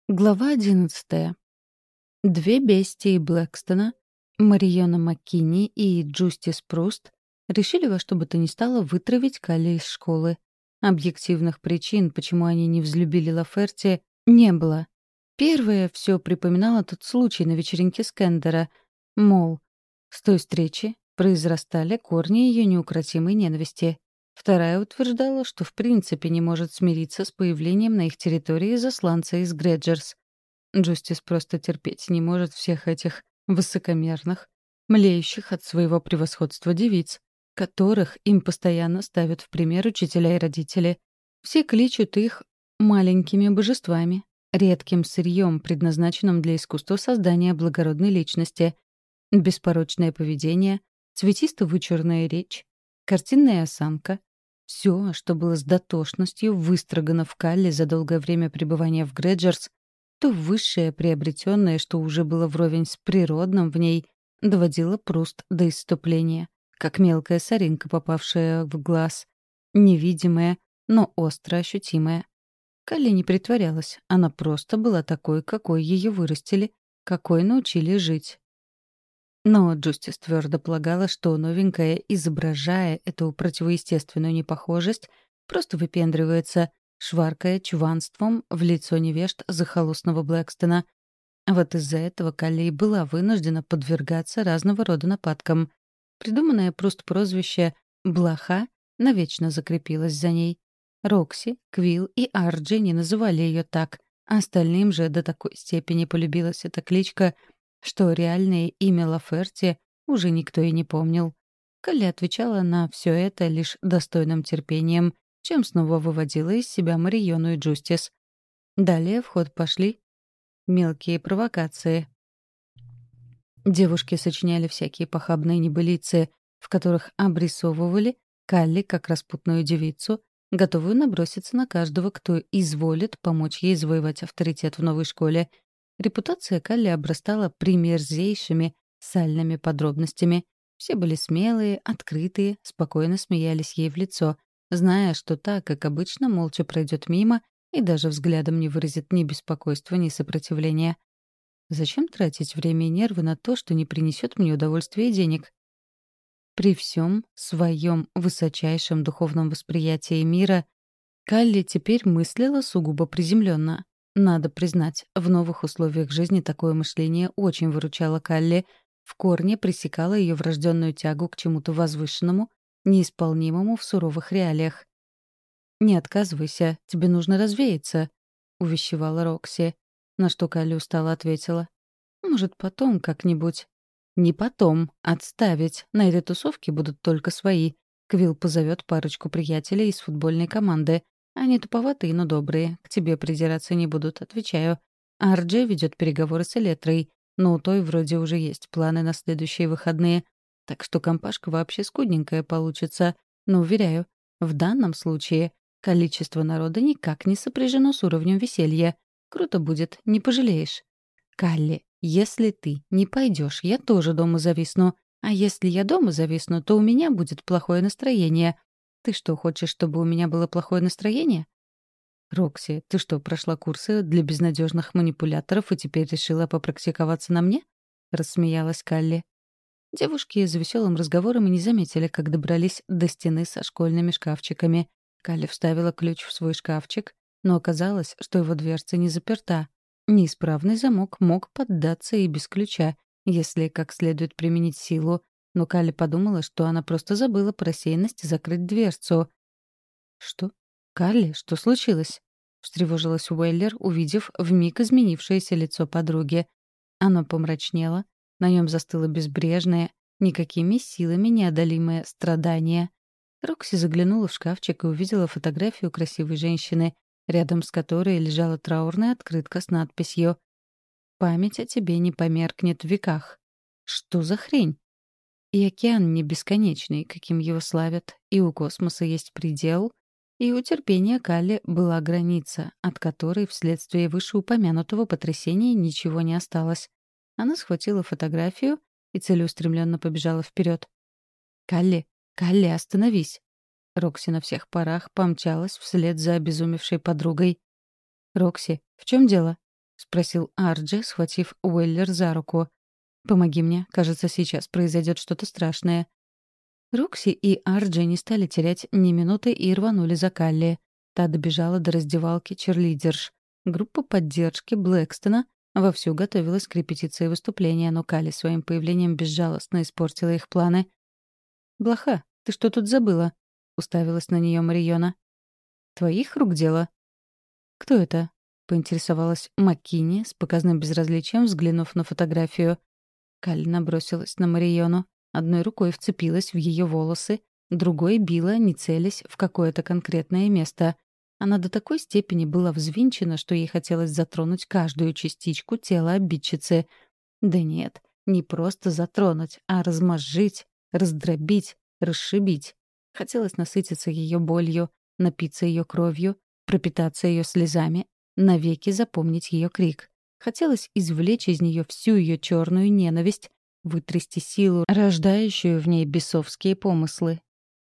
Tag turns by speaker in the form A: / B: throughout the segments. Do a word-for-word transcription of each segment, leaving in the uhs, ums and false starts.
A: Глава одиннадцатая. Две бестии Блэкстона, Мариона Маккини и Джустис Пруст, решили во что бы то ни стало вытравить Калли из школы. Объективных причин, почему они не взлюбили Лаферти, не было. Первое все припоминало тот случай на вечеринке Скендера. Мол, с той встречи произрастали корни ее неукротимой ненависти. Вторая утверждала, что в принципе не может смириться с появлением на их территории засланца из Греджерс. Джустис просто терпеть не может всех этих высокомерных, млеющих от своего превосходства девиц, которых им постоянно ставят в пример учителя и родители. Все кличут их маленькими божествами, редким сырьем, предназначенным для искусства создания благородной личности. Беспорочное поведение, цветисто-вычурная речь, картинная осанка — все, что было с дотошностью выстрогано в Калле за долгое время пребывания в Греджерс, то высшее приобретенное, что уже было вровень с природным в ней, доводило Пруст до исступления, как мелкая соринка, попавшая в глаз, невидимая, но остро ощутимая. Калли не притворялась, она просто была такой, какой ее вырастили, какой научили жить. Но Джустис твердо полагала, что новенькая, изображая эту противоестественную непохожесть, просто выпендривается, шваркая чванством в лицо невежд захолустного Блэкстона. Вот из-за этого Калли и была вынуждена подвергаться разного рода нападкам. Придуманное просто прозвище «Блоха» навечно закрепилось за ней. Рокси, Квилл и Арджи не называли ее так, а остальным же до такой степени полюбилась эта кличка, что реальное имя Лаферти уже никто и не помнил. Калли отвечала на все это лишь достойным терпением, чем снова выводила из себя Мариону и Джустис. Далее в ход пошли мелкие провокации. Девушки сочиняли всякие похабные небылицы, в которых обрисовывали Калли как распутную девицу, готовую наброситься на каждого, кто изволит помочь ей завоевать авторитет в новой школе. Репутация Калли обрастала примерзейшими сальными подробностями. Все были смелые, открытые, спокойно смеялись ей в лицо, зная, что та, как обычно, молча пройдет мимо и даже взглядом не выразит ни беспокойства, ни сопротивления. Зачем тратить время и нервы на то, что не принесет мне удовольствия и денег? При всем своем высочайшем духовном восприятии мира Калли теперь мыслила сугубо приземленно. Надо признать, в новых условиях жизни такое мышление очень выручало Калли, в корне пресекало ее врожденную тягу к чему-то возвышенному, неисполнимому в суровых реалиях. «Не отказывайся, тебе нужно развеяться», — увещевала Рокси, на что Калли устало ответила. «Может, потом как-нибудь». «Не потом. Отставить. На этой тусовке будут только свои. Квилл позовет парочку приятелей из футбольной команды. Они туповатые, но добрые. К тебе придираться не будут, отвечаю. Арджи ведет переговоры с Элетрой, но у той вроде уже есть планы на следующие выходные. Так что компашка вообще скудненькая получится. Но, уверяю, в данном случае количество народа никак не сопряжено с уровнем веселья. Круто будет, не пожалеешь. Калли, если ты не пойдешь, я тоже дома зависну. А если я дома зависну, то у меня будет плохое настроение. Ты что, хочешь, чтобы у меня было плохое настроение? Рокси, ты что, прошла курсы для безнадежных манипуляторов и теперь решила попрактиковаться на мне? Рассмеялась Калли. Девушки за веселым разговором и не заметили, как добрались до стены со школьными шкафчиками. Калли вставила ключ в свой шкафчик, но оказалось, что его дверца не заперта. Неисправный замок мог поддаться и без ключа, если как следует применить силу, но Калли подумала, что она просто забыла по рассеянности закрыть дверцу. «Что? Калли, что случилось?» — встревожилась Уэллер, увидев вмиг изменившееся лицо подруги. Оно помрачнело, на нем застыло безбрежное, никакими силами неодолимое страдание. Рокси заглянула в шкафчик и увидела фотографию красивой женщины, рядом с которой лежала траурная открытка с надписью «Память о тебе не померкнет в веках». Что за хрень? И океан не бесконечный, каким его славят, и у космоса есть предел, и у терпения Калли была граница, от которой вследствие вышеупомянутого потрясения ничего не осталось. Она схватила фотографию и целеустремленно побежала вперед. «Калли, Калли, остановись!» Рокси на всех парах помчалась вслед за обезумевшей подругой. «Рокси, в чем дело?» спросил Арджи, схватив Уэллер за руку. «Помоги мне, кажется, сейчас произойдет что-то страшное». Рокси и Арджи не стали терять ни минуты и рванули за Калли. Та добежала до раздевалки черлидерш. Группа поддержки Блэкстона вовсю готовилась к репетиции выступления, но Калли своим появлением безжалостно испортила их планы. «Блоха, ты что тут забыла?» — уставилась на нее Мариона. «Твоих рук дело». «Кто это?» — поинтересовалась Маккини с показным безразличием, взглянув на фотографию. Калли набросилась на Мариону. Одной рукой вцепилась в ее волосы, другой била, не целясь, в какое-то конкретное место. Она до такой степени была взвинчена, что ей хотелось затронуть каждую частичку тела обидчицы. Да нет, не просто затронуть, а размозжить, раздробить, расшибить. Хотелось насытиться ее болью, напиться ее кровью, пропитаться ее слезами, навеки запомнить ее крик. Хотелось извлечь из нее всю ее черную ненависть, вытрясти силу, рождающую в ней бесовские помыслы.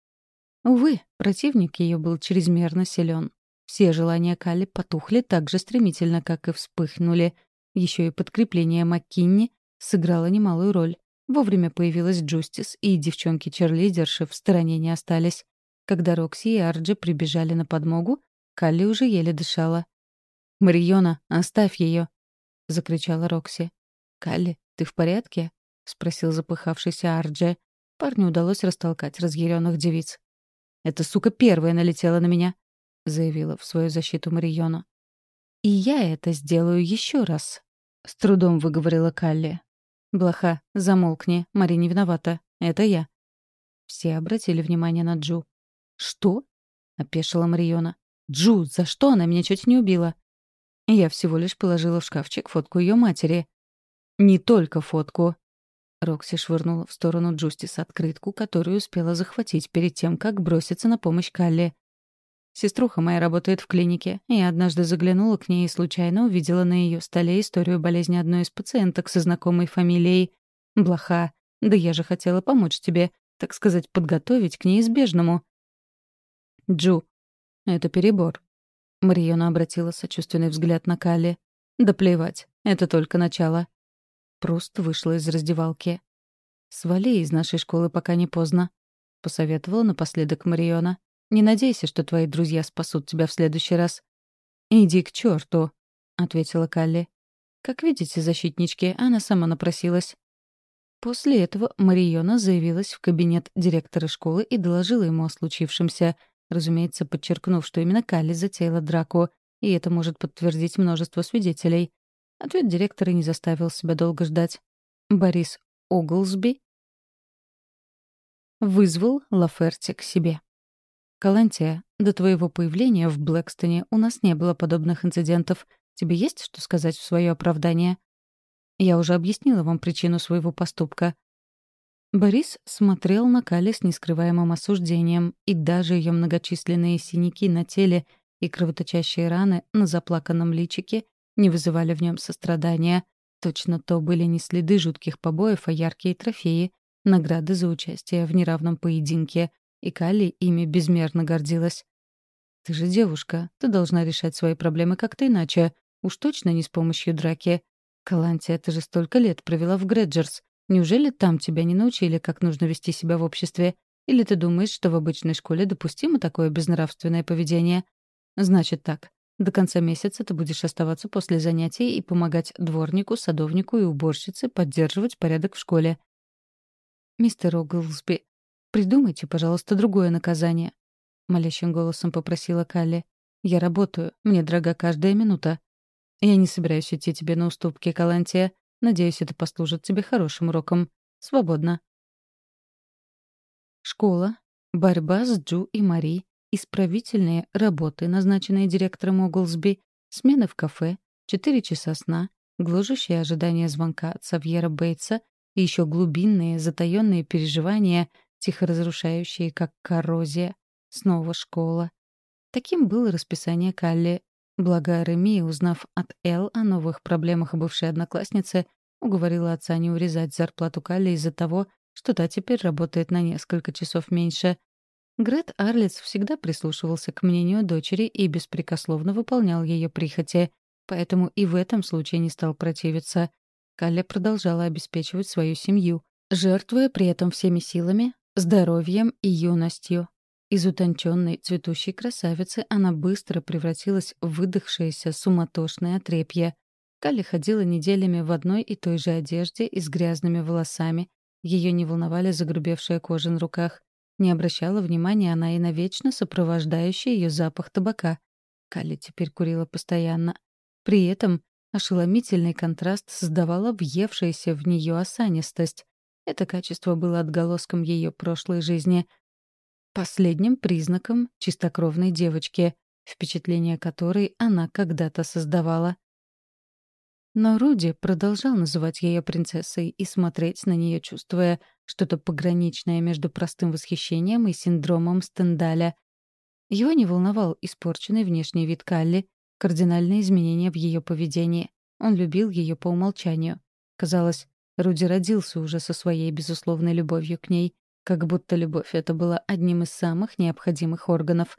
A: Увы, противник ее был чрезмерно силен. Все желания Калли потухли так же стремительно, как и вспыхнули. Еще и подкрепление Маккинни сыграло немалую роль. Вовремя появилась Джустис, и девчонки-черлидерши в стороне не остались. Когда Рокси и Арджи прибежали на подмогу, Калли уже еле дышала. «Мариона, оставь ее!» — закричала Рокси. «Калли, ты в порядке?» — спросил запыхавшийся Арджи. Парню удалось растолкать разъяренных девиц. «Эта сука первая налетела на меня», — заявила в свою защиту Мариона. «И я это сделаю еще раз», — с трудом выговорила Калли. «Блоха, замолкни, Мари не виновата. Это я». Все обратили внимание на Джу. «Что?» — опешила Мариона. «Джу, за что она меня чуть не убила?» Я всего лишь положила в шкафчик фотку ее матери. «Не только фотку». Рокси швырнула в сторону Джустис открытку, которую успела захватить перед тем, как броситься на помощь Калли. Сеструха моя работает в клинике. Я однажды заглянула к ней и случайно увидела на ее столе историю болезни одной из пациенток со знакомой фамилией. Блоха. Да я же хотела помочь тебе, так сказать, подготовить к неизбежному. Джу. Это перебор. Мариона обратила сочувственный взгляд на Калли. Да плевать. Это только начало. Просто вышла из раздевалки. «Свали из нашей школы, пока не поздно», — посоветовала напоследок Мариона. «Не надейся, что твои друзья спасут тебя в следующий раз». «Иди к черту», — ответила Калли. «Как видите, защитнички, она сама напросилась». После этого Мариона заявилась в кабинет директора школы и доложила ему о случившемся, разумеется, подчеркнув, что именно Калли затеяла драку, и это может подтвердить множество свидетелей. Ответ директора не заставил себя долго ждать. Борис Оглсби вызвал Лаферти к себе. «Калантия, до твоего появления в Блэкстоне у нас не было подобных инцидентов. Тебе есть что сказать в свое оправдание?» «Я уже объяснила вам причину своего поступка». Борис смотрел на Калли с нескрываемым осуждением, и даже ее многочисленные синяки на теле и кровоточащие раны на заплаканном личике не вызывали в нем сострадания. Точно то были не следы жутких побоев, а яркие трофеи, награды за участие в неравном поединке, и Калли ими безмерно гордилась. «Ты же девушка, ты должна решать свои проблемы как-то иначе, уж точно не с помощью драки. Калантия, ты же столько лет провела в Грэджерс. Неужели там тебя не научили, как нужно вести себя в обществе? Или ты думаешь, что в обычной школе допустимо такое безнравственное поведение? Значит так. До конца месяца ты будешь оставаться после занятий и помогать дворнику, садовнику и уборщице поддерживать порядок в школе. «Мистер Оглсби, придумайте, пожалуйста, другое наказание», — молящим голосом попросила Калли. «Я работаю, мне дорога каждая минута. Я не собираюсь идти тебе на уступки, Калантия. Надеюсь, это послужит тебе хорошим уроком. Свободно». Школа, борьба с Джу и Мари, исправительные работы, назначенные директором Оглсби, смены в кафе, четыре часа сна, гложущее ожидание звонка от Савьера Бейтса и еще глубинные, затаённые переживания, тихо разрушающие, как коррозия. Снова школа. Таким было расписание Калли. Благо Реми, узнав от Эл о новых проблемах бывшей одноклассницы, уговорила отца не урезать зарплату Калли из-за того, что та теперь работает на несколько часов меньше. Грет Арлиц всегда прислушивался к мнению дочери и беспрекословно выполнял ее прихоти. поэтому и в этом случае не стал противиться. Калли продолжала обеспечивать свою семью, жертвуя при этом всеми силами, здоровьем и юностью. Из утонченной цветущей красавицы она быстро превратилась в выдохшееся суматошное отрепье. Калли ходила неделями в одной и той же одежде и с грязными волосами. Ее не волновали загрубевшая кожа на руках. Не обращала внимания она и на вечно сопровождающий ее запах табака. Калли теперь курила постоянно. При этом ошеломительный контраст создавала въевшаяся в нее осанистость. Это качество было отголоском ее прошлой жизни — последним признаком чистокровной девочки, впечатление которой она когда-то создавала. Но Руди продолжал называть ее принцессой и смотреть на нее, чувствуя что-то пограничное между простым восхищением и синдромом Стендаля. Его не волновал испорченный внешний вид Калли, кардинальные изменения в ее поведении. Он любил ее по умолчанию. Казалось, Руди родился уже со своей безусловной любовью к ней, как будто любовь эта была одним из самых необходимых органов.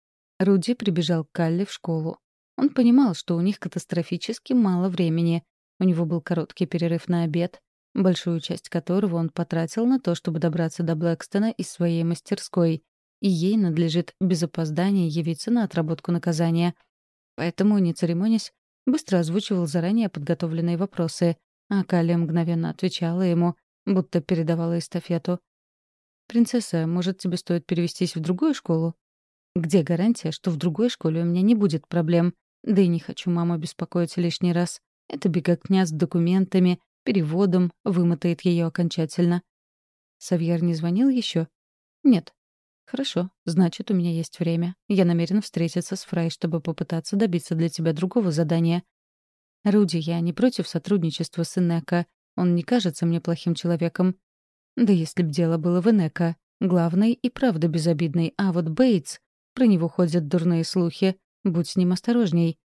A: Руди прибежал к Калли в школу. Он понимал, что у них катастрофически мало времени. У него был короткий перерыв на обед, большую часть которого он потратил на то, чтобы добраться до Блэкстона из своей мастерской, и ей надлежит без опоздания явиться на отработку наказания. Поэтому, не церемонясь, быстро озвучивал заранее подготовленные вопросы, а Калли мгновенно отвечала ему, будто передавала эстафету. «Принцесса, может, тебе стоит перевестись в другую школу?» «Где гарантия, что в другой школе у меня не будет проблем? Да и не хочу маму беспокоить лишний раз. Эта беготня с документами, переводом вымотает ее окончательно». «Савьер не звонил еще?» «Нет». «Хорошо, значит, у меня есть время. Я намерен встретиться с Фрай, чтобы попытаться добиться для тебя другого задания». «Руди, я не против сотрудничества с Инека. Он не кажется мне плохим человеком». Да если б дело было в Энека. Главный и правда безобидный, а вот Бейтс... Про него ходят дурные слухи. Будь с ним осторожней.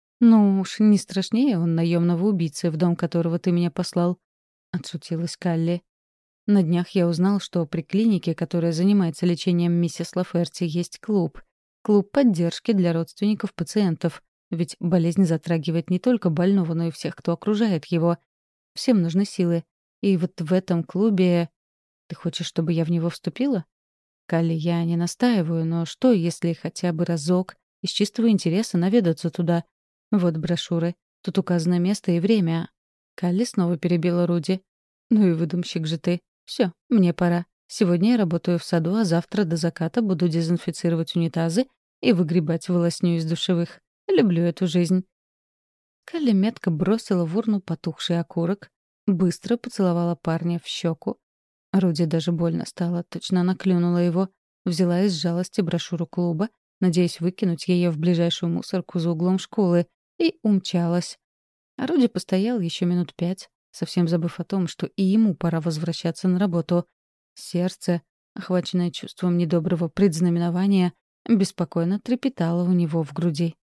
A: Ну уж, не страшнее он наемного убийцы, в дом которого ты меня послал. Отшутилась Калли. На днях я узнал, что при клинике, которая занимается лечением миссис Лаферти, есть клуб. Клуб поддержки для родственников пациентов. Ведь болезнь затрагивает не только больного, но и всех, кто окружает его. Всем нужны силы. И вот в этом клубе... Ты хочешь, чтобы я в него вступила? Калли, я не настаиваю, но что, если хотя бы разок из чистого интереса наведаться туда? Вот брошюры. Тут указано место и время. Калли снова перебила Руди. Ну и выдумщик же ты. Все, мне пора. Сегодня я работаю в саду, а завтра до заката буду дезинфицировать унитазы и выгребать волосню из душевых. Люблю эту жизнь. Калли метко бросила в урну потухший окурок, быстро поцеловала парня в щеку. Руди даже больно стало, точно она клюнула его, взяла из жалости брошюру клуба, надеясь выкинуть ее в ближайшую мусорку за углом школы, и умчалась. А Руди постоял еще минут пять, совсем забыв о том, что и ему пора возвращаться на работу. Сердце, охваченное чувством недоброго предзнаменования, беспокойно трепетало у него в груди.